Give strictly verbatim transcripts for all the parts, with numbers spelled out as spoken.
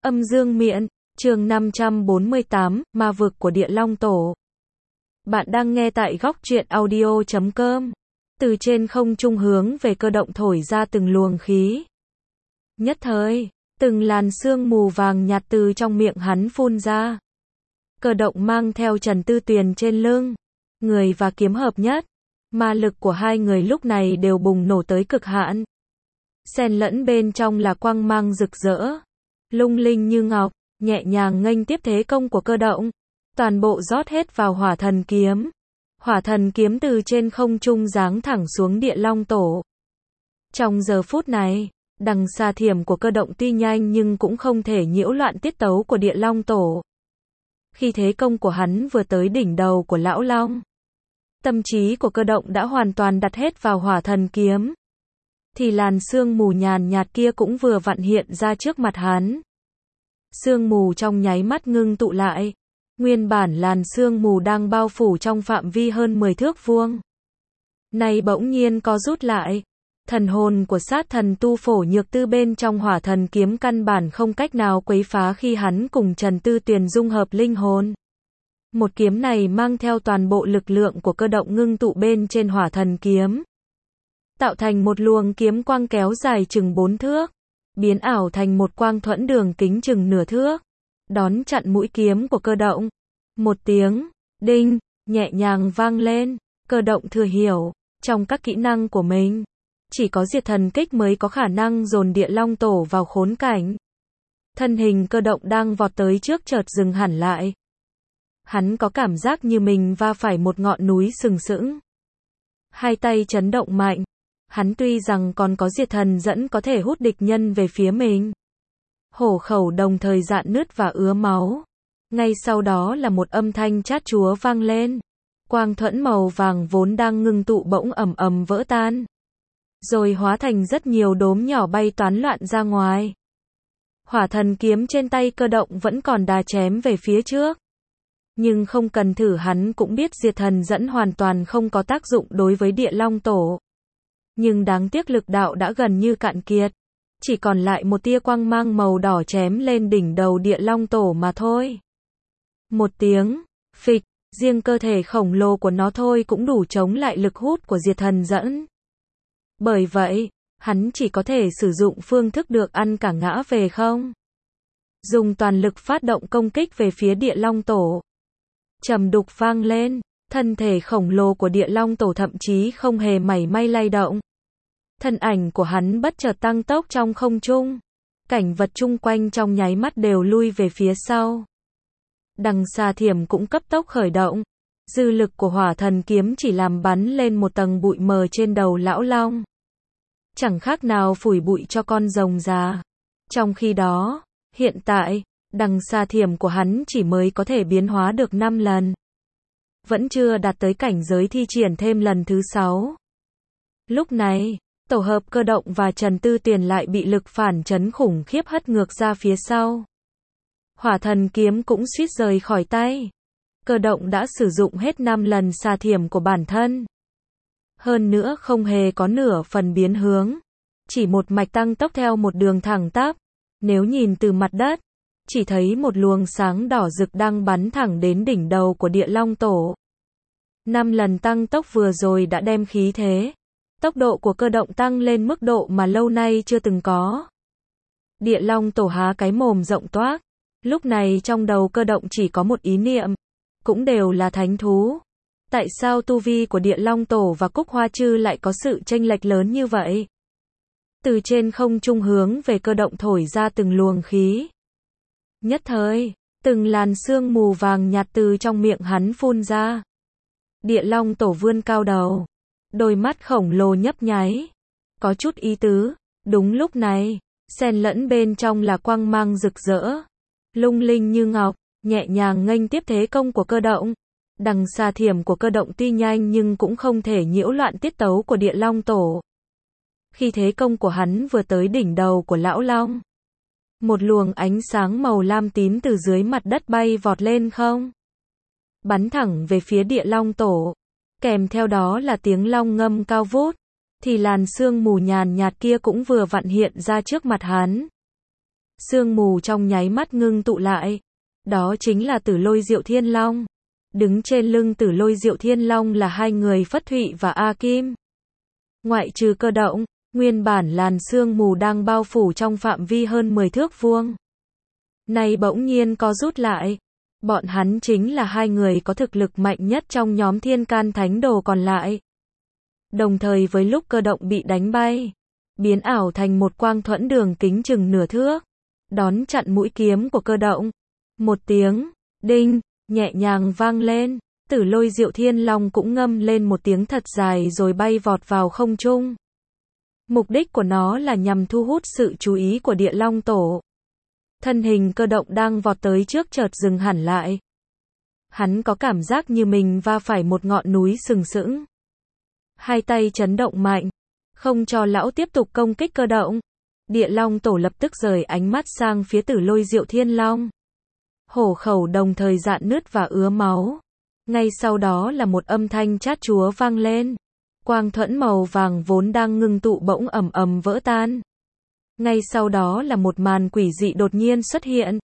Âm dương miện, chương năm trăm bốn mươi tám, ma vực của Địa Long Tổ. Bạn đang nghe tại góc truyện audio chấm com. Từ trên không trung hướng về Cơ Động thổi ra từng luồng khí. Nhất thời, từng làn sương mù vàng nhạt từ trong miệng hắn phun ra. Cơ Động mang theo Trần Tư Tuyền trên lưng, người và kiếm hợp nhất. Ma lực của hai người lúc này đều bùng nổ tới cực hạn. Xen lẫn bên trong là quang mang rực rỡ, lung linh như ngọc, nhẹ nhàng nghênh tiếp thế công của Cơ Động. Toàn bộ rót hết vào Hỏa Thần Kiếm. Hỏa Thần Kiếm từ trên không trung giáng thẳng xuống Địa Long Tổ. Trong giờ phút này, đằng xà thiểm của Cơ Động tuy nhanh nhưng cũng không thể nhiễu loạn tiết tấu của Địa Long Tổ. Khi thế công của hắn vừa tới đỉnh đầu của Lão Long, tâm trí của Cơ Động đã hoàn toàn đặt hết vào Hỏa Thần Kiếm. Thì làn sương mù nhàn nhạt kia cũng vừa vặn hiện ra trước mặt hắn. Sương mù trong nháy mắt ngưng tụ lại. Nguyên bản làn sương mù đang bao phủ trong phạm vi hơn mười thước vuông. Này bỗng nhiên co rút lại. Thần hồn của sát thần Tu Phổ Nhược Tư bên trong Hỏa Thần Kiếm căn bản không cách nào quấy phá khi hắn cùng Trần Tư Tuyền dung hợp linh hồn. Một kiếm này mang theo toàn bộ lực lượng của Cơ Động ngưng tụ bên trên Hỏa Thần Kiếm, tạo thành một luồng kiếm quang kéo dài chừng bốn thước, biến ảo thành một quang thuẫn đường kính chừng nửa thước, đón chặn mũi kiếm của Cơ Động. Một tiếng đinh nhẹ nhàng vang lên. Cơ Động thừa hiểu, trong các kỹ năng của mình, chỉ có diệt thần kích mới có khả năng dồn Địa Long Tổ vào khốn cảnh. Thân hình Cơ Động đang vọt tới trước chợt dừng hẳn lại. Hắn có cảm giác như mình va phải một ngọn núi sừng sững. Hai tay chấn động mạnh. Hắn tuy rằng còn có diệt thần dẫn có thể hút địch nhân về phía mình. Hổ khẩu đồng thời rạn nứt và ứa máu. Ngay sau đó là một âm thanh chát chúa vang lên. Quang thuẫn màu vàng vốn đang ngưng tụ bỗng ầm ầm vỡ tan. Rồi hóa thành rất nhiều đốm nhỏ bay toán loạn ra ngoài. Hỏa Thần Kiếm trên tay Cơ Động vẫn còn đà chém về phía trước. Nhưng không cần thử hắn cũng biết diệt thần dẫn hoàn toàn không có tác dụng đối với Địa Long Tổ. Nhưng đáng tiếc lực đạo đã gần như cạn kiệt. Chỉ còn lại một tia quang mang màu đỏ chém lên đỉnh đầu Địa Long Tổ mà thôi. Một tiếng phịch, riêng cơ thể khổng lồ của nó thôi cũng đủ chống lại lực hút của diệt thần dẫn. Bởi vậy, hắn chỉ có thể sử dụng phương thức được ăn cả ngã về không. Dùng toàn lực phát động công kích về phía Địa Long Tổ. Trầm đục vang lên, thân thể khổng lồ của Địa Long Tổ thậm chí không hề mảy may lay động. Thân ảnh của hắn bất chợt tăng tốc trong không trung. Cảnh vật chung quanh trong nháy mắt đều lui về phía sau. Đằng xà thiểm cũng cấp tốc khởi động. Dư lực của Hỏa Thần Kiếm chỉ làm bắn lên một tầng bụi mờ trên đầu Lão Long. Chẳng khác nào phủi bụi cho con rồng già. Trong khi đó, hiện tại, đằng xà thiểm của hắn chỉ mới có thể biến hóa được năm lần. Vẫn chưa đạt tới cảnh giới thi triển thêm lần thứ sáu. Lúc này, tổ hợp Cơ Động và Trần Tư Tuyền lại bị lực phản chấn khủng khiếp hất ngược ra phía sau. Hỏa Thần Kiếm cũng suýt rời khỏi tay. Cơ Động đã sử dụng hết năm lần xà thiểm của bản thân. Hơn nữa không hề có nửa phần biến hướng. Chỉ một mạch tăng tốc theo một đường thẳng tắp. Nếu nhìn từ mặt đất, chỉ thấy một luồng sáng đỏ rực đang bắn thẳng đến đỉnh đầu của Địa Long Tổ. Năm lần tăng tốc vừa rồi đã đem khí thế, tốc độ của Cơ Động tăng lên mức độ mà lâu nay chưa từng có. Địa Long Tổ há cái mồm rộng toác. Lúc này trong đầu Cơ Động chỉ có một ý niệm. Cũng đều là thánh thú. Tại sao tu vi của Địa Long Tổ và Cúc Hoa Trư lại có sự chênh lệch lớn như vậy? Từ trên không trung hướng về Cơ Động thổi ra từng luồng khí. Nhất thời, từng làn sương mù vàng nhạt từ trong miệng hắn phun ra. Địa Long Tổ vươn cao đầu. Đôi mắt khổng lồ nhấp nháy. Có chút ý tứ. Đúng lúc này, xen lẫn bên trong là quang mang rực rỡ, lung linh như ngọc, nhẹ nhàng nghênh tiếp thế công của Cơ Động. Đằng xà thiểm của Cơ Động tuy nhanh nhưng cũng không thể nhiễu loạn tiết tấu của Địa Long Tổ. Khi thế công của hắn vừa tới đỉnh đầu của Lão Long, một luồng ánh sáng màu lam tím từ dưới mặt đất bay vọt lên không, bắn thẳng về phía Địa Long Tổ. Kèm theo đó là tiếng long ngâm cao vút. Thì làn sương mù nhàn nhạt kia cũng vừa vặn hiện ra trước mặt hắn. sương mù trong nháy mắt ngưng tụ lại. Đó chính là Tử Lôi Diệu Thiên Long. Đứng trên lưng Tử Lôi Diệu Thiên Long là hai người Phất Thụy và A Kim. Ngoại trừ Cơ Động, nguyên bản làn sương mù đang bao phủ trong phạm vi hơn mười thước vuông. Nay bỗng nhiên có rút lại. Bọn hắn chính là hai người có thực lực mạnh nhất trong nhóm Thiên Can Thánh Đồ còn lại. Đồng thời với lúc Cơ Động bị đánh bay, biến ảo thành một quang thuẫn đường kính chừng nửa thước, đón chặn mũi kiếm của Cơ Động. Một tiếng đinh nhẹ nhàng vang lên, Tử Lôi Diệu Thiên Long cũng ngâm lên một tiếng thật dài rồi bay vọt vào không trung. Mục đích của nó là nhằm thu hút sự chú ý của Địa Long Tổ. Thân hình Cơ Động đang vọt tới trước chợt dừng hẳn lại. Hắn có cảm giác như mình va phải một ngọn núi sừng sững. Hai tay chấn động mạnh, không cho lão tiếp tục công kích Cơ Động. Địa Long Tổ lập tức rời ánh mắt sang phía Tử Lôi Diệu Thiên Long. Hổ khẩu đồng thời rạn nứt và ứa máu. Ngay sau đó là một âm thanh chát chúa vang lên. Quang thuẫn màu vàng vốn đang ngưng tụ bỗng ầm ầm vỡ tan. Ngay sau đó là một màn quỷ dị đột nhiên xuất hiện.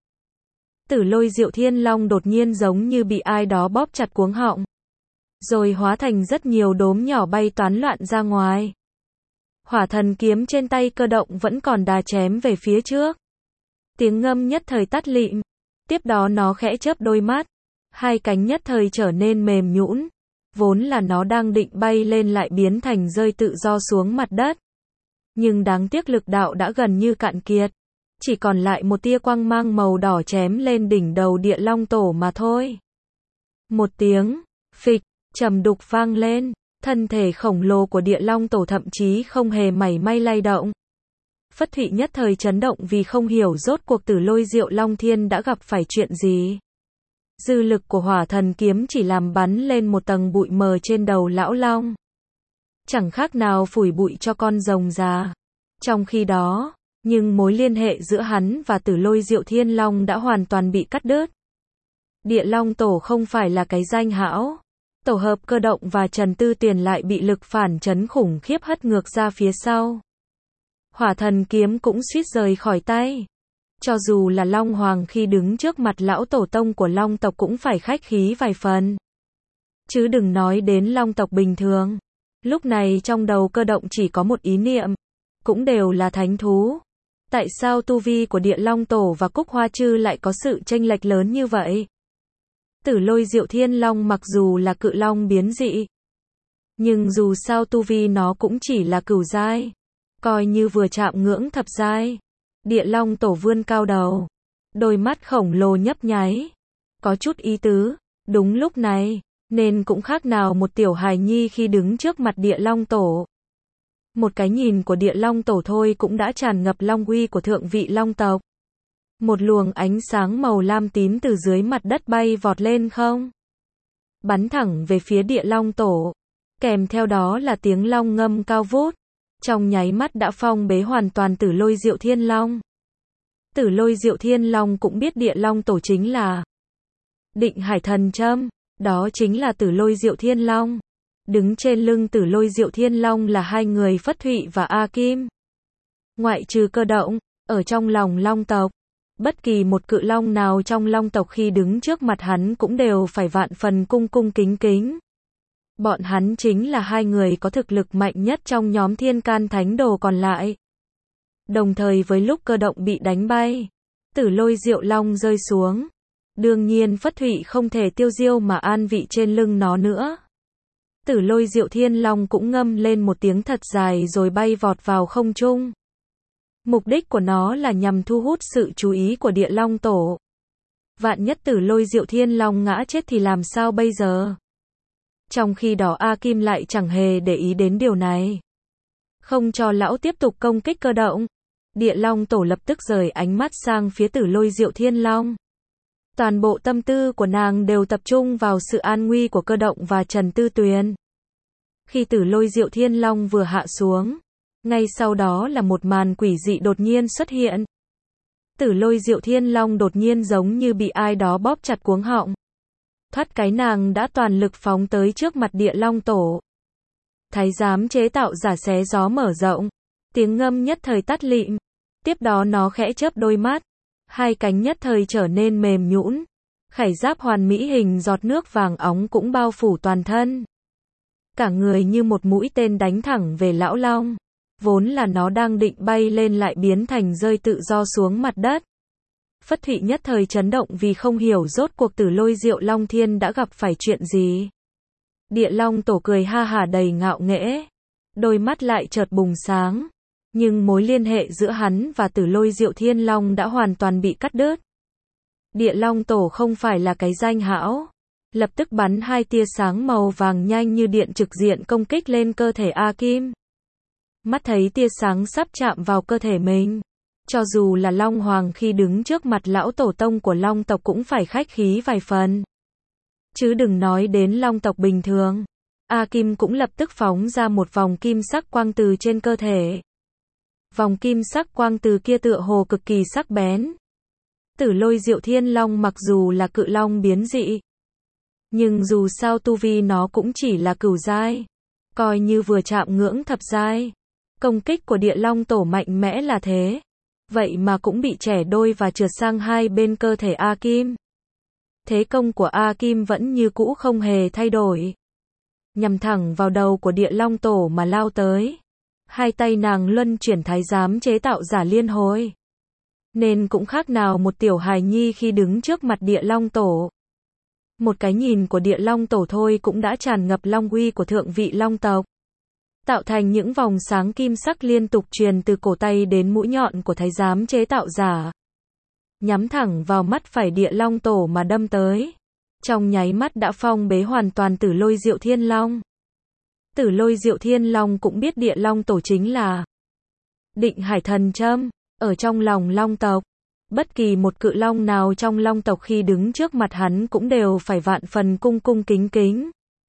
Tử Lôi Diệu Thiên Long đột nhiên giống như bị ai đó bóp chặt cuống họng. Rồi hóa thành rất nhiều đốm nhỏ bay toán loạn ra ngoài. Hỏa thần kiếm trên tay Cơ Động vẫn còn đà chém về phía trước. Tiếng ngâm nhất thời tắt lịm. Tiếp đó nó khẽ chớp đôi mắt. Hai cánh nhất thời trở nên mềm nhũn. Vốn là nó đang định bay lên lại biến thành rơi tự do xuống mặt đất. Nhưng đáng tiếc lực đạo đã gần như cạn kiệt. Chỉ còn lại một tia quang mang màu đỏ chém lên đỉnh đầu Địa Long Tổ mà thôi. Một tiếng phịch trầm đục vang lên. Thân thể khổng lồ của Địa Long Tổ thậm chí không hề mảy may lay động. Phất Thụy nhất thời chấn động vì không hiểu rốt cuộc Tử Lôi Diệu Long Thiên đã gặp phải chuyện gì. Dư lực của hỏa thần kiếm chỉ làm bắn lên một tầng bụi mờ trên đầu lão long. Chẳng khác nào phủi bụi cho con rồng già. Trong khi đó, nhưng mối liên hệ giữa hắn và Tử Lôi Diệu Thiên Long đã hoàn toàn bị cắt đứt. Địa Long Tổ không phải là cái danh hão. Tổ hợp Cơ Động và Trần Tư Tuyền lại bị lực phản chấn khủng khiếp hất ngược ra phía sau. Hỏa thần kiếm cũng suýt rời khỏi tay. Cho dù là Long Hoàng khi đứng trước mặt lão tổ tông của Long tộc cũng phải khách khí vài phần. Chứ đừng nói đến Long tộc bình thường. Lúc này trong đầu Cơ Động chỉ có một ý niệm. Cũng đều là thánh thú. Tại sao tu vi của Địa Long Tổ và Cúc Hoa Trư lại có sự chênh lệch lớn như vậy? Tử Lôi Diệu Thiên Long mặc dù là cự long biến dị. Nhưng dù sao tu vi nó cũng chỉ là cửu giai. Coi như vừa chạm ngưỡng thập giai. Địa Long Tổ vươn cao đầu. Đôi mắt khổng lồ nhấp nháy. Có chút ý tứ. Đúng lúc này, nên cũng khác nào một tiểu hài nhi khi đứng trước mặt Địa Long Tổ. Một cái nhìn của Địa Long Tổ thôi cũng đã tràn ngập long uy của thượng vị long tộc. Một luồng ánh sáng màu lam tím từ dưới mặt đất bay vọt lên không. Bắn thẳng về phía Địa Long Tổ. Kèm theo đó là tiếng long ngâm cao vút. Trong nháy mắt đã phong bế hoàn toàn Tử Lôi Diệu Thiên Long. Tử Lôi Diệu Thiên Long cũng biết Địa Long Tổ chính là Định Hải Thần Châm. Đó chính là Tử Lôi Diệu Thiên Long. Đứng trên lưng Tử Lôi Diệu Thiên Long là hai người Phất Thụy và A Kim. Ngoại trừ Cơ Động, ở trong lòng Long tộc, bất kỳ một cự long nào trong Long tộc khi đứng trước mặt hắn cũng đều phải vạn phần cung cung kính kính. Bọn hắn chính là hai người có thực lực mạnh nhất trong nhóm Thiên Can Thánh Đồ còn lại. Đồng thời với lúc Cơ Động bị đánh bay, Tử Lôi Diệu Long rơi xuống. Đương nhiên Phất Thụy không thể tiêu diêu mà an vị trên lưng nó nữa. Tử Lôi Diệu Thiên Long cũng ngâm lên một tiếng thật dài rồi bay vọt vào không trung. Mục đích của nó là nhằm thu hút sự chú ý của Địa Long Tổ. Vạn nhất Tử Lôi Diệu Thiên Long ngã chết thì làm sao bây giờ? Trong khi đó A Kim lại chẳng hề để ý đến điều này. Không cho lão tiếp tục công kích Cơ Động. Địa Long Tổ lập tức rời ánh mắt sang phía Tử Lôi Diệu Thiên Long. Toàn bộ tâm tư của nàng đều tập trung vào sự an nguy của Cơ Động và Trần Tư Tuyền. Khi Tử Lôi Diệu Thiên Long vừa hạ xuống, ngay sau đó là một màn quỷ dị đột nhiên xuất hiện. Tử Lôi Diệu Thiên Long đột nhiên giống như bị ai đó bóp chặt cuống họng. Thoát cái nàng đã toàn lực phóng tới trước mặt Địa Long Tổ. Thái giám chế tạo giả xé gió mở rộng. Tiếng ngâm nhất thời tắt lịm. Tiếp đó nó khẽ chớp đôi mắt. Hai cánh nhất thời trở nên mềm nhũn, khải giáp hoàn mỹ hình giọt nước vàng óng cũng bao phủ toàn thân. Cả người như một mũi tên đánh thẳng về lão long. Vốn là nó đang định bay lên lại biến thành rơi tự do xuống mặt đất. Phất Thụy nhất thời chấn động vì không hiểu rốt cuộc Tử Lôi Diệu Long Thiên đã gặp phải chuyện gì. Địa Long Tổ cười ha hả đầy ngạo nghễ, đôi mắt lại chợt bùng sáng, nhưng mối liên hệ giữa hắn và Tử Lôi Diệu Thiên Long đã hoàn toàn bị cắt đứt. Địa Long Tổ không phải là cái danh hão, lập tức bắn hai tia sáng màu vàng nhanh như điện trực diện công kích lên cơ thể A Kim. Mắt thấy tia sáng sắp chạm vào cơ thể mình, cho dù là Long Hoàng khi đứng trước mặt lão tổ tông của Long tộc cũng phải khách khí vài phần. Chứ đừng nói đến Long tộc bình thường. A Kim cũng lập tức phóng ra một vòng kim sắc quang từ trên cơ thể. Vòng kim sắc quang từ kia tựa hồ cực kỳ sắc bén. Tử Lôi Diệu Thiên Long mặc dù là cự long biến dị, nhưng dù sao tu vi nó cũng chỉ là cửu giai, coi như vừa chạm ngưỡng thập giai. Công kích của Địa Long Tổ mạnh mẽ là thế, vậy mà cũng bị chẻ đôi và trượt sang hai bên cơ thể A Kim. Thế công của A Kim vẫn như cũ không hề thay đổi, nhằm thẳng vào đầu của Địa Long Tổ mà lao tới. Hai tay nàng luân chuyển thái giám chế tạo giả liên hồi, nên cũng khác nào một tiểu hài nhi khi đứng trước mặt Địa Long Tổ. Một cái nhìn của Địa Long Tổ thôi cũng đã tràn ngập long uy của thượng vị long tộc, tạo thành những vòng sáng kim sắc liên tục truyền từ cổ tay đến mũi nhọn của thái giám chế tạo giả, nhắm thẳng vào mắt phải Địa Long Tổ mà đâm tới. Trong nháy mắt đã phong bế hoàn toàn Tử Lôi Diệu Thiên Long. Tử Lôi Diệu Thiên Long cũng biết Địa Long Tổ chính là Định Hải Thần Châm, ở trong lòng long tộc. Bất kỳ một cự long nào trong long tộc khi đứng trước mặt hắn cũng đều phải vạn phần cung cung kính kính.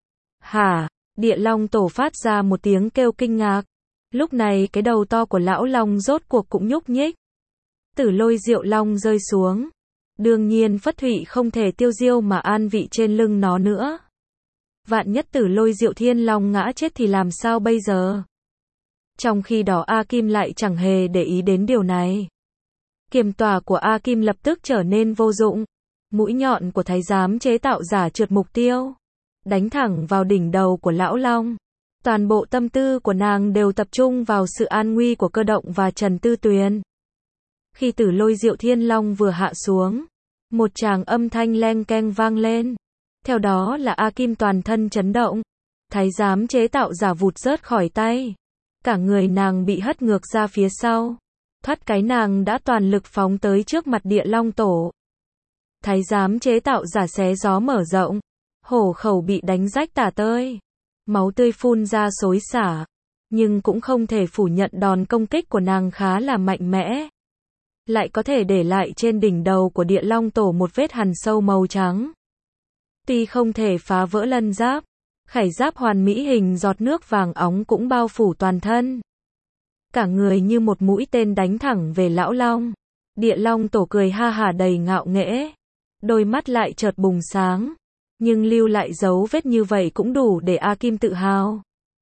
Hả? Địa Long Tổ phát ra một tiếng kêu kinh ngạc. Lúc này cái đầu to của lão long rốt cuộc cũng nhúc nhích. Tử Lôi Diệu Long rơi xuống. Đương nhiên Phất Thụy không thể tiêu diêu mà an vị trên lưng nó nữa. Vạn nhất Tử Lôi Diệu Thiên Long ngã chết thì làm sao bây giờ? Trong khi đó A Kim lại chẳng hề để ý đến điều này. Kiềm tỏa của A Kim lập tức trở nên vô dụng. Mũi nhọn của thái giám chế tạo giả trượt mục tiêu, đánh thẳng vào đỉnh đầu của lão long. Toàn bộ tâm tư của nàng đều tập trung vào sự an nguy của Cơ Động và Trần Tư Tuyền. Khi Tử Lôi Diệu Thiên Long vừa hạ xuống, một tràng âm thanh leng keng vang lên. Theo đó là A Kim toàn thân chấn động. Thái giám chế tạo giả vụt rớt khỏi tay. Cả người nàng bị hất ngược ra phía sau. Thoát cái nàng đã toàn lực phóng tới trước mặt Địa Long Tổ. Thái giám chế tạo giả xé gió mở rộng. Hổ khẩu bị đánh rách tả tơi. Máu tươi phun ra xối xả. Nhưng cũng không thể phủ nhận đòn công kích của nàng khá là mạnh mẽ. Lại có thể để lại trên đỉnh đầu của Địa Long Tổ một vết hằn sâu màu trắng. Tuy không thể phá vỡ lân giáp, khải giáp hoàn mỹ hình giọt nước vàng óng cũng bao phủ toàn thân. Cả người như một mũi tên đánh thẳng về lão long. Địa Long Tổ cười ha hả đầy ngạo nghễ, đôi mắt lại chợt bùng sáng, nhưng lưu lại dấu vết như vậy cũng đủ để A Kim tự hào.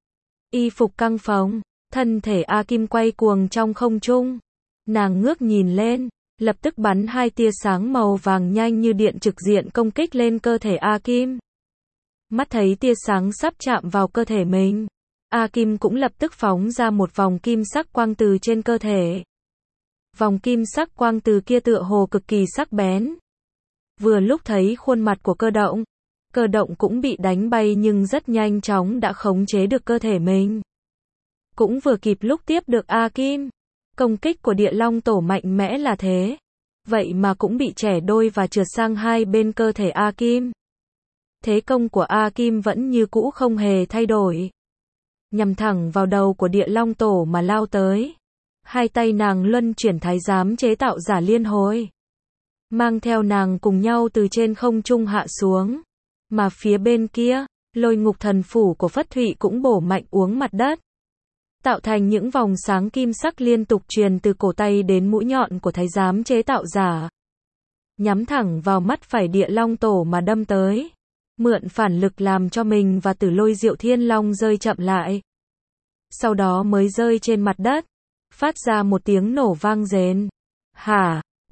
Y phục căng phồng, thân thể A Kim quay cuồng trong không trung. Nàng ngước nhìn lên, lập tức bắn hai tia sáng màu vàng nhanh như điện trực diện công kích lên cơ thể A Kim. Mắt thấy tia sáng sắp chạm vào cơ thể mình, A Kim cũng lập tức phóng ra một vòng kim sắc quang từ trên cơ thể. Vòng kim sắc quang từ kia tựa hồ cực kỳ sắc bén. Vừa lúc thấy khuôn mặt của Cơ Động, Cơ Động cũng bị đánh bay nhưng rất nhanh chóng đã khống chế được cơ thể mình. Cũng vừa kịp lúc tiếp được A Kim. Công kích của Địa Long Tổ mạnh mẽ là thế, vậy mà cũng bị chẻ đôi và trượt sang hai bên cơ thể A Kim. Thế công của A Kim vẫn như cũ không hề thay đổi, nhằm thẳng vào đầu của Địa Long Tổ mà lao tới. Hai tay nàng luân chuyển thái giám chế tạo giả liên hồi, mang theo nàng cùng nhau từ trên không trung hạ xuống. Mà phía bên kia, Lôi Ngục Thần Phủ của Phất Thụy cũng bổ mạnh uống mặt đất, tạo thành những vòng sáng kim sắc liên tục truyền từ cổ tay đến mũi nhọn của thái giám chế tạo giả, nhắm thẳng vào mắt phải Địa Long Tổ mà đâm tới. Mượn phản lực làm cho mình và Tử Lôi Diệu Thiên Long rơi chậm lại, sau đó mới rơi trên mặt đất, phát ra một tiếng nổ vang rền. Hả?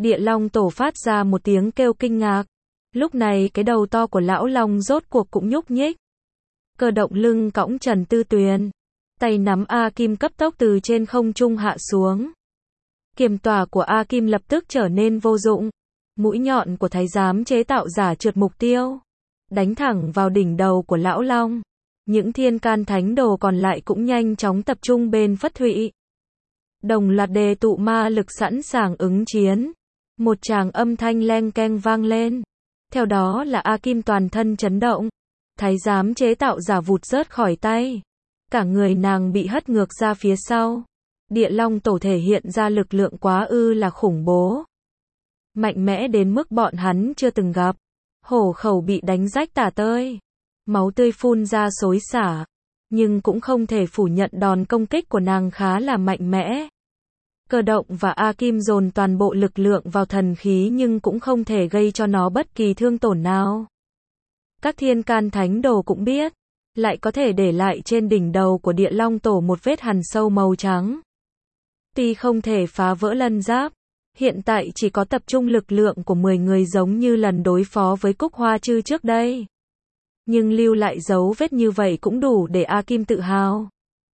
Địa Long Tổ phát ra một tiếng kêu kinh ngạc. Lúc này cái đầu to của lão long rốt cuộc cũng nhúc nhích. Cơ động lưng cõng Trần Tư Tuyền, tay nắm A Kim cấp tốc từ trên không trung hạ xuống. Kiềm tỏa của A Kim lập tức trở nên vô dụng. Mũi nhọn của thái giám chế tạo giả trượt mục tiêu, đánh thẳng vào đỉnh đầu của lão long. Những thiên can thánh đồ còn lại cũng nhanh chóng tập trung bên Phất Thụy. Đồng loạt đề tụ ma lực sẵn sàng ứng chiến. Một tràng âm thanh leng keng vang lên. Theo đó là A Kim toàn thân chấn động. Thái giám chế tạo giả vụt rớt khỏi tay. Cả người nàng bị hất ngược ra phía sau. Địa Long Tổ thể hiện ra lực lượng quá ư là khủng bố. Mạnh mẽ đến mức bọn hắn chưa từng gặp. Hổ khẩu bị đánh rách tả tơi. Máu tươi phun ra xối xả. Nhưng cũng không thể phủ nhận đòn công kích của nàng khá là mạnh mẽ. Cơ động và A Kim dồn toàn bộ lực lượng vào thần khí nhưng cũng không thể gây cho nó bất kỳ thương tổn nào. Các thiên can thánh đồ cũng biết, lại có thể để lại trên đỉnh đầu của Địa Long Tổ một vết hằn sâu màu trắng. Tuy không thể phá vỡ lân giáp, hiện tại chỉ có tập trung lực lượng của mười người giống như lần đối phó với Cúc Hoa Trư trước đây. Nhưng lưu lại dấu vết như vậy cũng đủ để A Kim tự hào.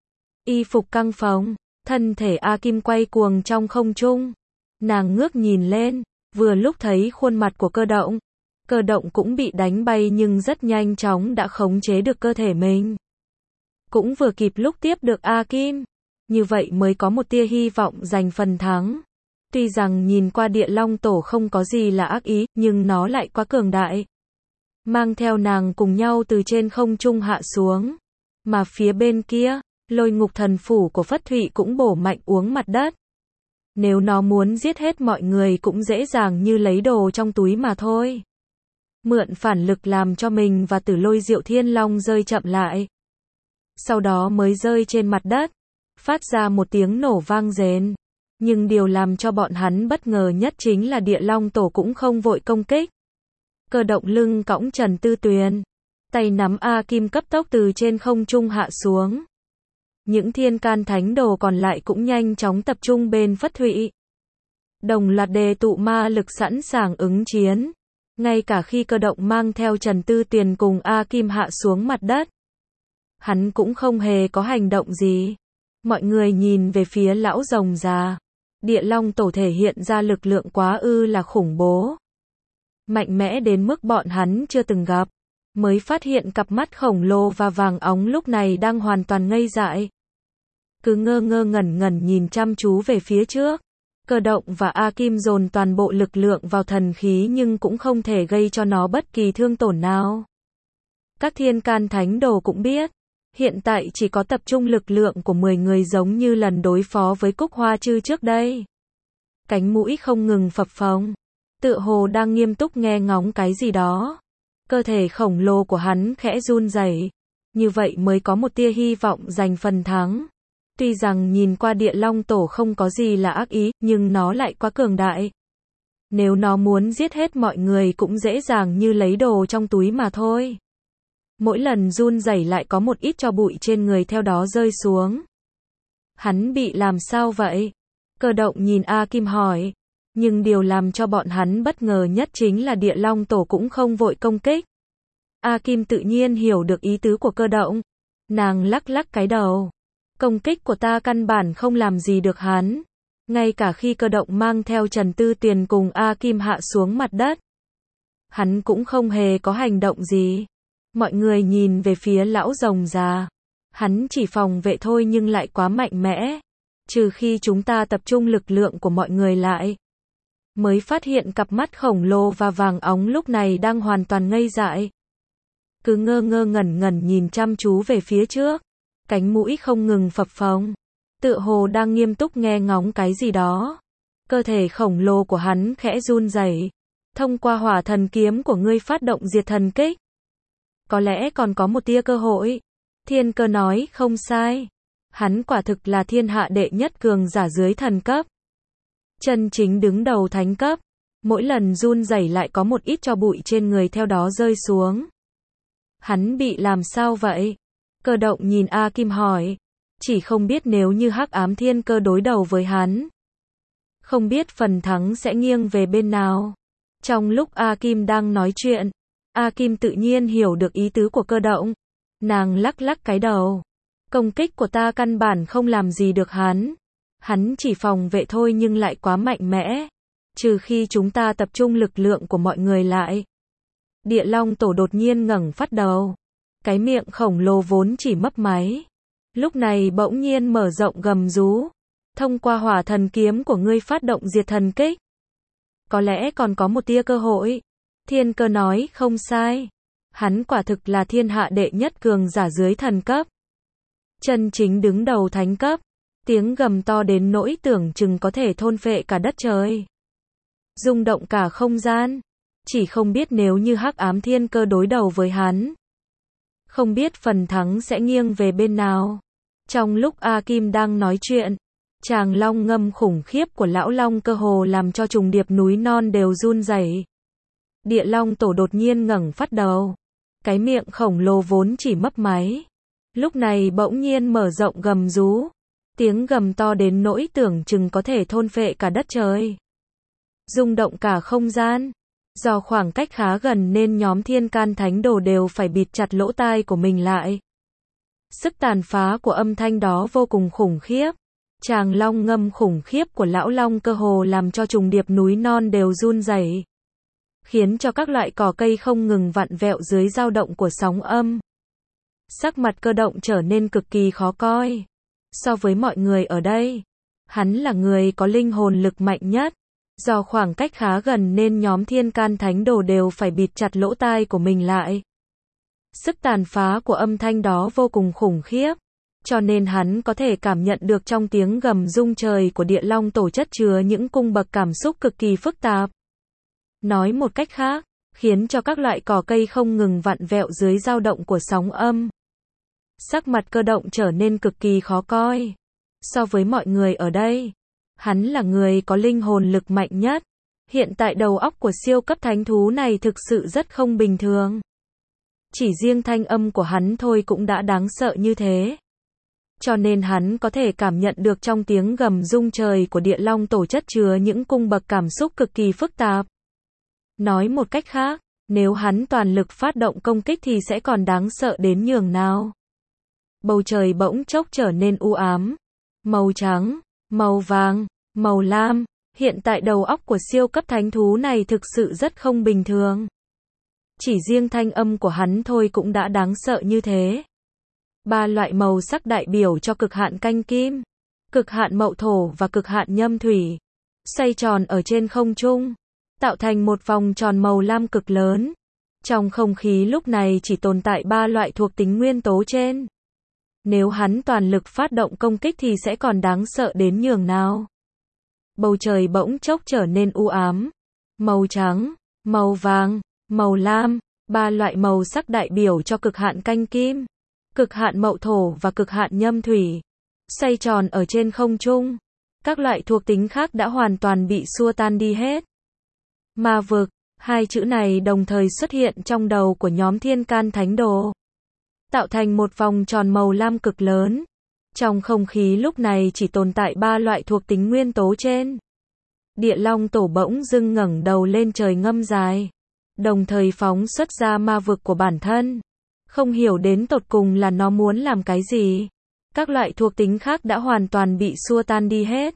Y phục căng phồng, thân thể A Kim quay cuồng trong không trung. Nàng ngước nhìn lên, vừa lúc thấy khuôn mặt của cơ động. Cơ động cũng bị đánh bay nhưng rất nhanh chóng đã khống chế được cơ thể mình. Cũng vừa kịp lúc tiếp được A Kim. Như vậy mới có một tia hy vọng giành phần thắng. Tuy rằng nhìn qua Địa Long Tổ không có gì là ác ý, nhưng nó lại quá cường đại. Mang theo nàng cùng nhau từ trên không trung hạ xuống. Mà phía bên kia, Lôi Ngục Thần Phủ của Phất Thụy cũng bổ mạnh uống mặt đất. Nếu nó muốn giết hết mọi người cũng dễ dàng như lấy đồ trong túi mà thôi. Mượn phản lực làm cho mình và Tử Lôi Diệu Thiên Long rơi chậm lại. Sau đó mới rơi trên mặt đất, phát ra một tiếng nổ vang rền. Nhưng điều làm cho bọn hắn bất ngờ nhất chính là Địa Long Tổ cũng không vội công kích. Cơ động lưng cõng Trần Tư Tuyền, tay nắm A Kim cấp tốc từ trên không trung hạ xuống. Những thiên can thánh đồ còn lại cũng nhanh chóng tập trung bên Phất Thụy. Đồng loạt đề tụ ma lực sẵn sàng ứng chiến. Ngay cả khi cơ động mang theo Trần Tư Tuyền cùng A Kim hạ xuống mặt đất, hắn cũng không hề có hành động gì. Mọi người nhìn về phía lão rồng già. Địa Long Tổ thể hiện ra lực lượng quá ư là khủng bố. Mạnh mẽ đến mức bọn hắn chưa từng gặp. Mới phát hiện cặp mắt khổng lồ và vàng óng lúc này đang hoàn toàn ngây dại. Cứ ngơ ngơ ngẩn ngẩn nhìn chăm chú về phía trước. Cơ động và A Kim dồn toàn bộ lực lượng vào thần khí nhưng cũng không thể gây cho nó bất kỳ thương tổn nào. Các thiên can thánh đồ cũng biết, hiện tại chỉ có tập trung lực lượng của mười người giống như lần đối phó với Cúc Hoa Trư trước đây. Cánh mũi không ngừng phập phồng, tựa hồ đang nghiêm túc nghe ngóng cái gì đó. Cơ thể khổng lồ của hắn khẽ run rẩy, như vậy mới có một tia hy vọng giành phần thắng. Tuy rằng nhìn qua Địa Long Tổ không có gì là ác ý, nhưng nó lại quá cường đại. Nếu nó muốn giết hết mọi người cũng dễ dàng như lấy đồ trong túi mà thôi. Mỗi lần run rẩy lại có một ít tro bụi trên người theo đó rơi xuống. Hắn bị làm sao vậy? Cơ động nhìn A Kim hỏi. Nhưng điều làm cho bọn hắn bất ngờ nhất chính là Địa Long Tổ cũng không vội công kích. A Kim tự nhiên hiểu được ý tứ của cơ động. Nàng lắc lắc cái đầu. Công kích của ta căn bản không làm gì được hắn. Ngay cả khi cơ động mang theo Trần Tư Tuyền cùng A Kim hạ xuống mặt đất, hắn cũng không hề có hành động gì. Mọi người nhìn về phía lão rồng già. Hắn chỉ phòng vệ thôi nhưng lại quá mạnh mẽ. Trừ khi chúng ta tập trung lực lượng của mọi người lại. Mới phát hiện cặp mắt khổng lồ và vàng óng lúc này đang hoàn toàn ngây dại. Cứ ngơ ngơ ngẩn ngẩn nhìn chăm chú về phía trước. Cánh mũi không ngừng phập phồng, tựa hồ đang nghiêm túc nghe ngóng cái gì đó. Cơ thể khổng lồ của hắn khẽ run rẩy. Thông qua hỏa thần kiếm của ngươi phát động diệt thần kích. Có lẽ còn có một tia cơ hội. Thiên Cơ nói không sai. Hắn quả thực là thiên hạ đệ nhất cường giả dưới thần cấp. Chân chính đứng đầu thánh cấp. Mỗi lần run rẩy lại có một ít tro bụi trên người theo đó rơi xuống. Hắn bị làm sao vậy? Cơ động nhìn A Kim hỏi. Chỉ không biết nếu như Hắc Ám Thiên Cơ đối đầu với hắn, Không biết phần thắng sẽ nghiêng về bên nào. Trong lúc A Kim đang nói chuyện, A Kim tự nhiên hiểu được ý tứ của Cơ Động. Nàng lắc lắc cái đầu. Công kích của ta căn bản không làm gì được hắn. Hắn chỉ phòng vệ thôi nhưng lại quá mạnh mẽ. Trừ khi chúng ta tập trung lực lượng của mọi người lại. Địa Long Tổ đột nhiên ngẩng phát đầu. Cái miệng khổng lồ vốn chỉ mấp máy. Lúc này bỗng nhiên mở rộng gầm rú. Thông qua hỏa thần kiếm của ngươi phát động diệt thần kích. Có lẽ còn có một tia cơ hội. Thiên Cơ nói không sai. Hắn quả thực là thiên hạ đệ nhất cường giả dưới thần cấp. Chân chính đứng đầu thánh cấp. Tiếng gầm to đến nỗi tưởng chừng có thể thôn phệ cả đất trời. Rung động cả không gian. Chỉ không biết nếu như Hắc Ám Thiên Cơ đối đầu với hắn. Không biết phần thắng sẽ nghiêng về bên nào. Trong lúc A Kim đang nói chuyện, tràng long ngâm khủng khiếp của lão long cơ hồ làm cho trùng điệp núi non đều run rẩy. Địa Long Tổ đột nhiên ngẩng phát đầu. Cái miệng khổng lồ vốn chỉ mấp máy. Lúc này bỗng nhiên mở rộng gầm rú. Tiếng gầm to đến nỗi tưởng chừng có thể thôn phệ cả đất trời. Rung động cả không gian. Do khoảng cách khá gần nên nhóm Thiên Can Thánh Đồ đều phải bịt chặt lỗ tai của mình lại. Sức tàn phá của âm thanh đó vô cùng khủng khiếp. Tràng long ngâm khủng khiếp của lão long cơ hồ làm cho trùng điệp núi non đều run rẩy, khiến cho các loại cỏ cây không ngừng vặn vẹo dưới dao động của sóng âm. Sắc mặt Cơ Động trở nên cực kỳ khó coi. So với mọi người ở đây, hắn là người có linh hồn lực mạnh nhất. Do khoảng cách khá gần nên nhóm Thiên Can Thánh Đồ đều phải bịt chặt lỗ tai của mình lại. Sức tàn phá của âm thanh đó vô cùng khủng khiếp, cho nên hắn có thể cảm nhận được trong tiếng gầm rung trời của Địa Long Tổ chất chứa những cung bậc cảm xúc cực kỳ phức tạp. Nói một cách khác, khiến cho các loại cỏ cây không ngừng vặn vẹo dưới dao động của sóng âm. Sắc mặt Cơ Động trở nên cực kỳ khó coi. So với mọi người ở đây, hắn là người có linh hồn lực mạnh nhất. Hiện tại đầu óc của siêu cấp thánh thú này thực sự rất không bình thường. Chỉ riêng thanh âm của hắn thôi cũng đã đáng sợ như thế. Cho nên hắn có thể cảm nhận được trong tiếng gầm rung trời của Địa Long Tổ chất chứa những cung bậc cảm xúc cực kỳ phức tạp. Nói một cách khác, nếu hắn toàn lực phát động công kích thì sẽ còn đáng sợ đến nhường nào. Bầu trời bỗng chốc trở nên u ám. Màu trắng, màu vàng, màu lam. Hiện tại đầu óc của siêu cấp thánh thú này thực sự rất không bình thường. Chỉ riêng thanh âm của hắn thôi cũng đã đáng sợ như thế. Ba loại màu sắc đại biểu cho cực hạn canh kim, cực hạn mậu thổ và cực hạn nhâm thủy. Xoay tròn ở trên không trung, tạo thành một vòng tròn màu lam cực lớn. Trong không khí lúc này chỉ tồn tại ba loại thuộc tính nguyên tố trên. Nếu hắn toàn lực phát động công kích thì sẽ còn đáng sợ đến nhường nào. Bầu trời bỗng chốc trở nên u ám. Màu trắng, màu vàng, màu lam, ba loại màu sắc đại biểu cho cực hạn canh kim, cực hạn mậu thổ và cực hạn nhâm thủy. Xoay tròn ở trên không trung. Các loại thuộc tính khác đã hoàn toàn bị xua tan đi hết. Ma vực, hai chữ này đồng thời xuất hiện trong đầu của nhóm Thiên Can Thánh Đồ. Tạo thành một vòng tròn màu lam cực lớn. Trong không khí lúc này chỉ tồn tại ba loại thuộc tính nguyên tố trên. Địa Long Tổ bỗng dưng ngẩng đầu lên trời ngâm dài. Đồng thời phóng xuất ra ma vực của bản thân. Không hiểu đến tột cùng là nó muốn làm cái gì. Các loại thuộc tính khác đã hoàn toàn bị xua tan đi hết.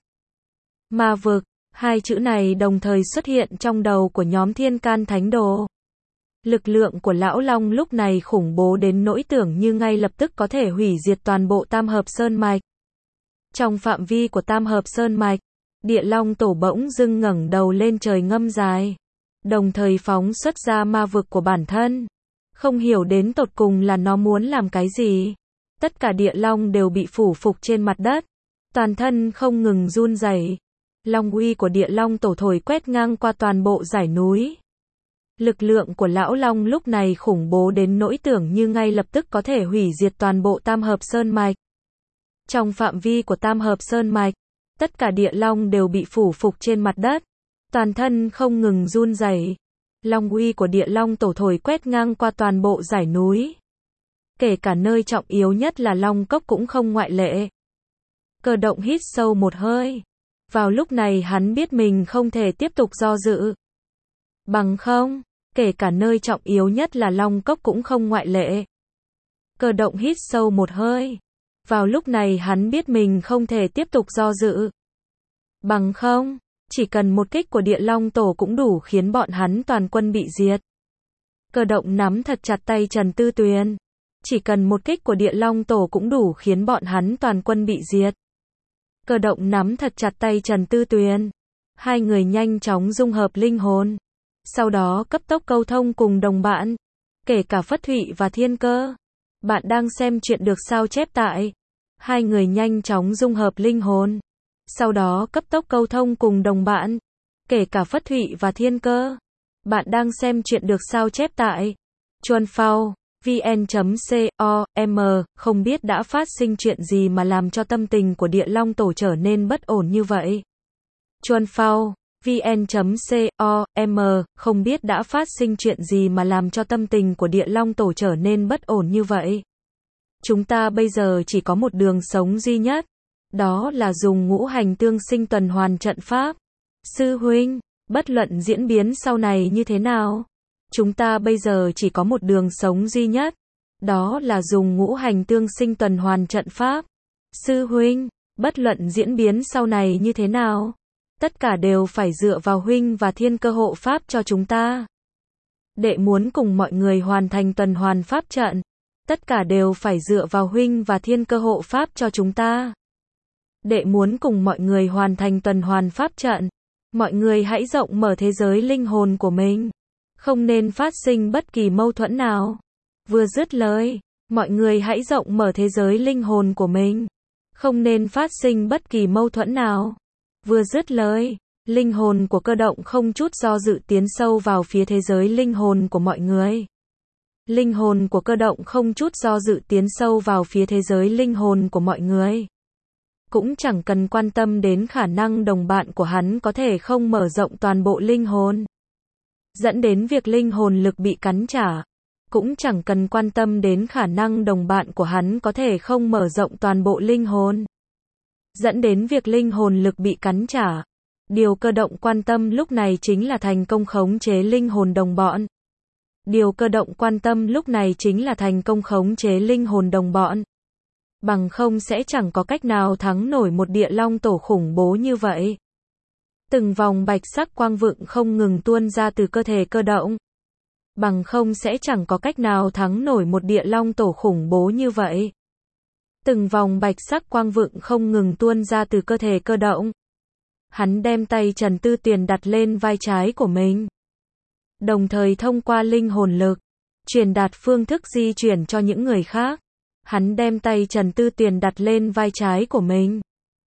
Ma vực, hai chữ này đồng thời xuất hiện trong đầu của nhóm Thiên Can Thánh Đồ. Lực lượng của Lão Long lúc này khủng bố đến nỗi tưởng như ngay lập tức có thể hủy diệt toàn bộ Tam Hợp Sơn Mạch. Trong phạm vi của Tam Hợp Sơn Mạch, Địa Long Tổ bỗng dưng ngẩng đầu lên trời ngâm dài. Đồng thời phóng xuất ra ma vực của bản thân. Không hiểu đến tột cùng là nó muốn làm cái gì. Tất cả địa long đều bị phủ phục trên mặt đất. Toàn thân không ngừng run rẩy. Long uy của Địa Long Tổ thổi quét ngang qua toàn bộ dãy núi. Lực lượng của Lão Long lúc này khủng bố đến nỗi tưởng như ngay lập tức có thể hủy diệt toàn bộ Tam Hợp Sơn Mạch. Trong phạm vi của Tam Hợp Sơn Mạch, tất cả địa long đều bị phủ phục trên mặt đất. Toàn thân không ngừng run rẩy. Long uy của Địa Long Tổ thổi quét ngang qua toàn bộ dãy núi. Kể cả nơi trọng yếu nhất là Long Cốc cũng không ngoại lệ. Cơ Động hít sâu một hơi. Vào lúc này hắn biết mình không thể tiếp tục do dự. Bằng không, kể cả nơi trọng yếu nhất là Long Cốc cũng không ngoại lệ. Cơ động hít sâu một hơi. Vào lúc này hắn biết mình không thể tiếp tục do dự. Bằng không, chỉ cần một kích của Địa Long Tổ cũng đủ khiến bọn hắn toàn quân bị diệt. Cơ động nắm thật chặt tay Trần Tư Tuyền. Chỉ cần một kích của Địa Long Tổ cũng đủ khiến bọn hắn toàn quân bị diệt. Cơ động nắm thật chặt tay Trần Tư Tuyền. Hai người nhanh chóng dung hợp linh hồn. Sau đó cấp tốc câu thông cùng đồng bạn. Kể cả Phất Thụy và Thiên Cơ. Bạn đang xem chuyện được sao chép tại. Hai người nhanh chóng dung hợp linh hồn. Sau đó cấp tốc câu thông cùng đồng bạn. Kể cả Phất Thụy và Thiên Cơ. Bạn đang xem chuyện được sao chép tại. Chuan Phao, vn.com, không biết đã phát sinh chuyện gì mà làm cho tâm tình của Địa Long Tổ trở nên bất ổn như vậy. Chuan Phao, vn.com, không biết đã phát sinh chuyện gì mà làm cho tâm tình của Địa Long Tổ trở nên bất ổn như vậy. Chúng ta bây giờ chỉ có một đường sống duy nhất. Đó là dùng ngũ hành tương sinh tuần hoàn trận pháp. Sư huynh, bất luận diễn biến sau này như thế nào, chúng ta bây giờ chỉ có một đường sống duy nhất. Đó là dùng ngũ hành tương sinh tuần hoàn trận pháp. Sư huynh, bất luận diễn biến sau này như thế nào, tất cả đều phải dựa vào huynh và Thiên Cơ hộ pháp cho chúng ta. Đệ muốn cùng mọi người hoàn thành tuần hoàn pháp trận. Tất cả đều phải dựa vào huynh và Thiên Cơ hộ pháp cho chúng ta. Đệ muốn cùng mọi người hoàn thành tuần hoàn pháp trận. Mọi người hãy rộng mở thế giới linh hồn của mình. Không nên phát sinh bất kỳ mâu thuẫn nào. Vừa dứt lời, mọi người hãy rộng mở thế giới linh hồn của mình. Không nên phát sinh bất kỳ mâu thuẫn nào. Vừa dứt lời, linh hồn của Cơ động không chút do dự tiến sâu vào phía thế giới linh hồn của mọi người. Linh hồn của Cơ động không chút do dự tiến sâu vào phía thế giới linh hồn của mọi người. Cũng chẳng cần quan tâm đến khả năng đồng bạn của hắn có thể không mở rộng toàn bộ linh hồn, dẫn đến việc linh hồn lực bị cắn trả. Cũng chẳng cần quan tâm đến khả năng đồng bạn của hắn có thể không mở rộng toàn bộ linh hồn, dẫn đến việc linh hồn lực bị cắn trả. Điều Cơ động quan tâm lúc này chính là thành công khống chế linh hồn đồng bọn. Điều Cơ động quan tâm lúc này chính là thành công khống chế linh hồn đồng bọn. Bằng không sẽ chẳng có cách nào thắng nổi một Địa Long Tổ khủng bố như vậy. Từng vòng bạch sắc quang vựng không ngừng tuôn ra từ cơ thể Cơ động. Bằng không sẽ chẳng có cách nào thắng nổi một Địa Long Tổ khủng bố như vậy. Từng vòng bạch sắc quang vựng không ngừng tuôn ra từ cơ thể Cơ động. Hắn đem tay Trần Tư Tuyền đặt lên vai trái của mình. Đồng thời thông qua linh hồn lực, truyền đạt phương thức di chuyển cho những người khác. Hắn đem tay Trần Tư Tuyền đặt lên vai trái của mình.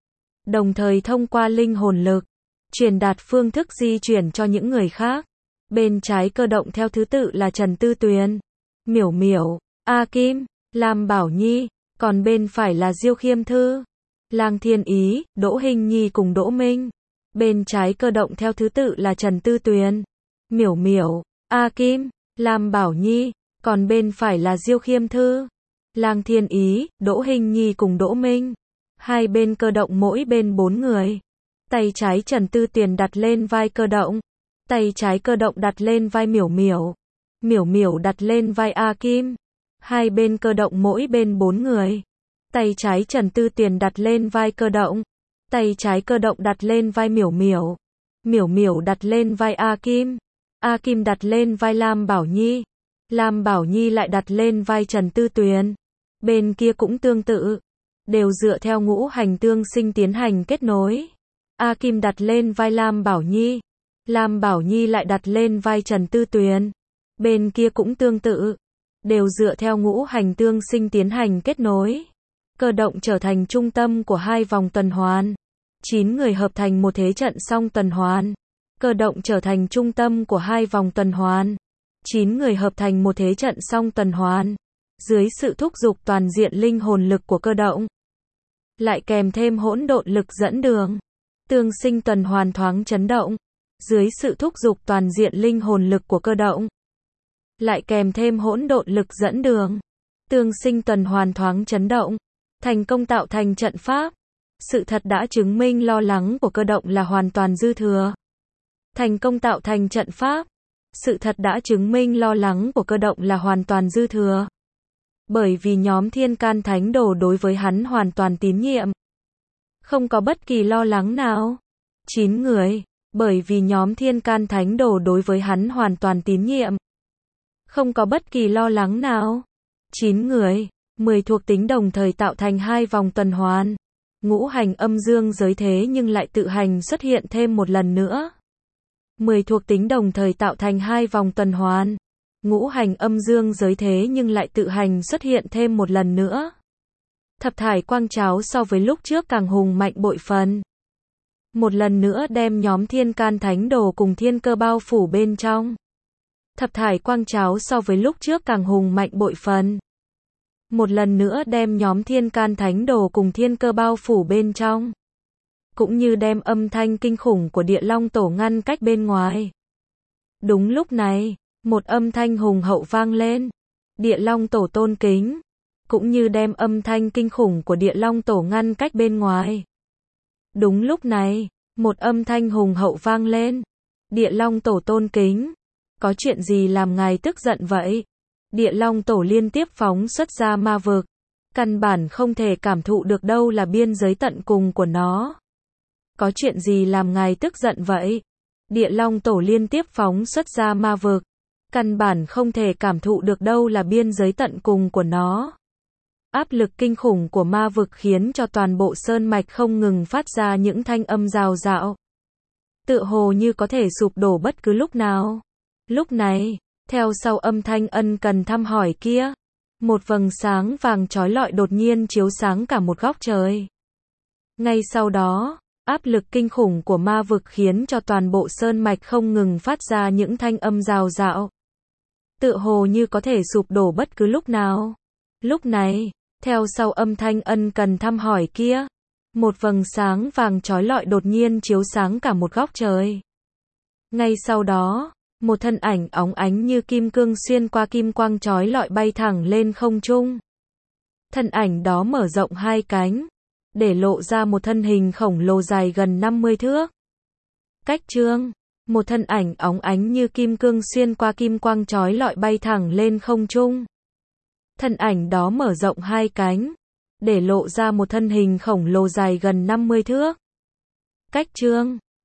Đồng thời thông qua linh hồn lực, truyền đạt phương thức di chuyển cho những người khác. Bên trái Cơ động theo thứ tự là Trần Tư Tuyền, Miểu Miểu, A Kim, Lam Bảo Nhi, còn bên phải là Diêu Khiêm Thư, Lang Thiên Ý, Đỗ Hinh Nhi cùng Đỗ Minh. Bên trái Cơ động theo thứ tự là Trần Tư Tuyền, Miểu Miểu, A Kim, Lam Bảo Nhi, còn bên phải là Diêu Khiêm Thư, Lang Thiên Ý, Đỗ Hinh Nhi cùng Đỗ Minh. Hai bên Cơ động mỗi bên bốn người. Tay trái Trần Tư Tuyền đặt lên vai Cơ động. Tay trái Cơ động đặt lên vai Miểu Miểu. Miểu Miểu đặt lên vai A Kim. Hai bên Cơ động mỗi bên bốn người. Tay trái Trần Tư Tuyền đặt lên vai Cơ động. Tay trái Cơ động đặt lên vai Miểu Miểu. Miểu Miểu đặt lên vai A Kim. A Kim đặt lên vai Lam Bảo Nhi. Lam Bảo Nhi lại đặt lên vai Trần Tư Tuyền. Bên kia cũng tương tự, đều dựa theo ngũ hành tương sinh tiến hành kết nối. A Kim đặt lên vai Lam Bảo Nhi. Lam Bảo Nhi lại đặt lên vai Trần Tư Tuyền. Bên kia cũng tương tự, đều dựa theo ngũ hành tương sinh tiến hành kết nối. Cơ động trở thành trung tâm của hai vòng tuần hoàn. Chín người hợp thành một thế trận song tuần hoàn. Cơ động trở thành trung tâm của hai vòng tuần hoàn. Chín người hợp thành một thế trận song tuần hoàn. Dưới sự thúc giục toàn diện linh hồn lực của Cơ động, lại kèm thêm hỗn độn lực dẫn đường, tương sinh tuần hoàn thoáng chấn động. Dưới sự thúc giục toàn diện linh hồn lực của Cơ động, lại kèm thêm hỗn độn lực dẫn đường, tương sinh tuần hoàn thoáng chấn động, thành công tạo thành trận pháp. Sự thật đã chứng minh lo lắng của cơ động là hoàn toàn dư thừa. Thành công tạo thành trận pháp. Sự thật đã chứng minh lo lắng của cơ động là hoàn toàn dư thừa. Bởi vì nhóm Thiên Can Thánh Đồ đối với hắn hoàn toàn tín nhiệm. Không có bất kỳ lo lắng nào. chín người. Bởi vì nhóm Thiên Can Thánh Đồ đối với hắn hoàn toàn tín nhiệm. Không có bất kỳ lo lắng nào. chín người. mười thuộc tính đồng thời tạo thành hai vòng tuần hoàn. Ngũ hành âm dương giới thế nhưng lại tự hành xuất hiện thêm một lần nữa. mười thuộc tính đồng thời tạo thành hai vòng tuần hoàn. Ngũ hành âm dương giới thế nhưng lại tự hành xuất hiện thêm một lần nữa. Thập thải quang cháo so với lúc trước càng hùng mạnh bội phần. Một lần nữa đem nhóm Thiên Can Thánh Đồ cùng thiên cơ bao phủ bên trong. Thập thải quang cháo so với lúc trước càng hùng mạnh bội phần. Một lần nữa đem nhóm Thiên Can Thánh Đồ cùng thiên cơ bao phủ bên trong. Cũng như đem âm thanh kinh khủng của Địa Long Tổ ngăn cách bên ngoài. Đúng lúc này, một âm thanh hùng hậu vang lên. Địa Long Tổ tôn kính. Cũng như đem âm thanh kinh khủng của Địa Long Tổ ngăn cách bên ngoài. Đúng lúc này, một âm thanh hùng hậu vang lên. Địa Long Tổ tôn kính. Có chuyện gì làm ngài tức giận vậy? Địa Long Tổ liên tiếp phóng xuất ra ma vực. Căn bản không thể cảm thụ được đâu là biên giới tận cùng của nó. Có chuyện gì làm ngài tức giận vậy? Địa Long Tổ liên tiếp phóng xuất ra ma vực. Căn bản không thể cảm thụ được đâu là biên giới tận cùng của nó. Áp lực kinh khủng của ma vực khiến cho toàn bộ sơn mạch không ngừng phát ra những thanh âm rào rạo. Tựa hồ như có thể sụp đổ bất cứ lúc nào. Lúc này, theo sau âm thanh ân cần thăm hỏi kia, một vầng sáng vàng chói lọi đột nhiên chiếu sáng cả một góc trời. Ngay sau đó, áp lực kinh khủng của ma vực khiến cho toàn bộ sơn mạch không ngừng phát ra những thanh âm rào rạo. Tựa hồ như có thể sụp đổ bất cứ lúc nào. Lúc này, theo sau âm thanh ân cần thăm hỏi kia, một vầng sáng vàng chói lọi đột nhiên chiếu sáng cả một góc trời. Ngay sau đó, một thân ảnh óng ánh như kim cương xuyên qua kim quang chói lọi bay thẳng lên không trung. Thân ảnh đó mở rộng hai cánh, để lộ ra một thân hình khổng lồ dài gần năm mươi thước. Cách chương, một thân ảnh óng ánh như kim cương xuyên qua kim quang chói lọi bay thẳng lên không trung. Thân ảnh đó mở rộng hai cánh, để lộ ra một thân hình khổng lồ dài gần năm mươi thước. Cách chương,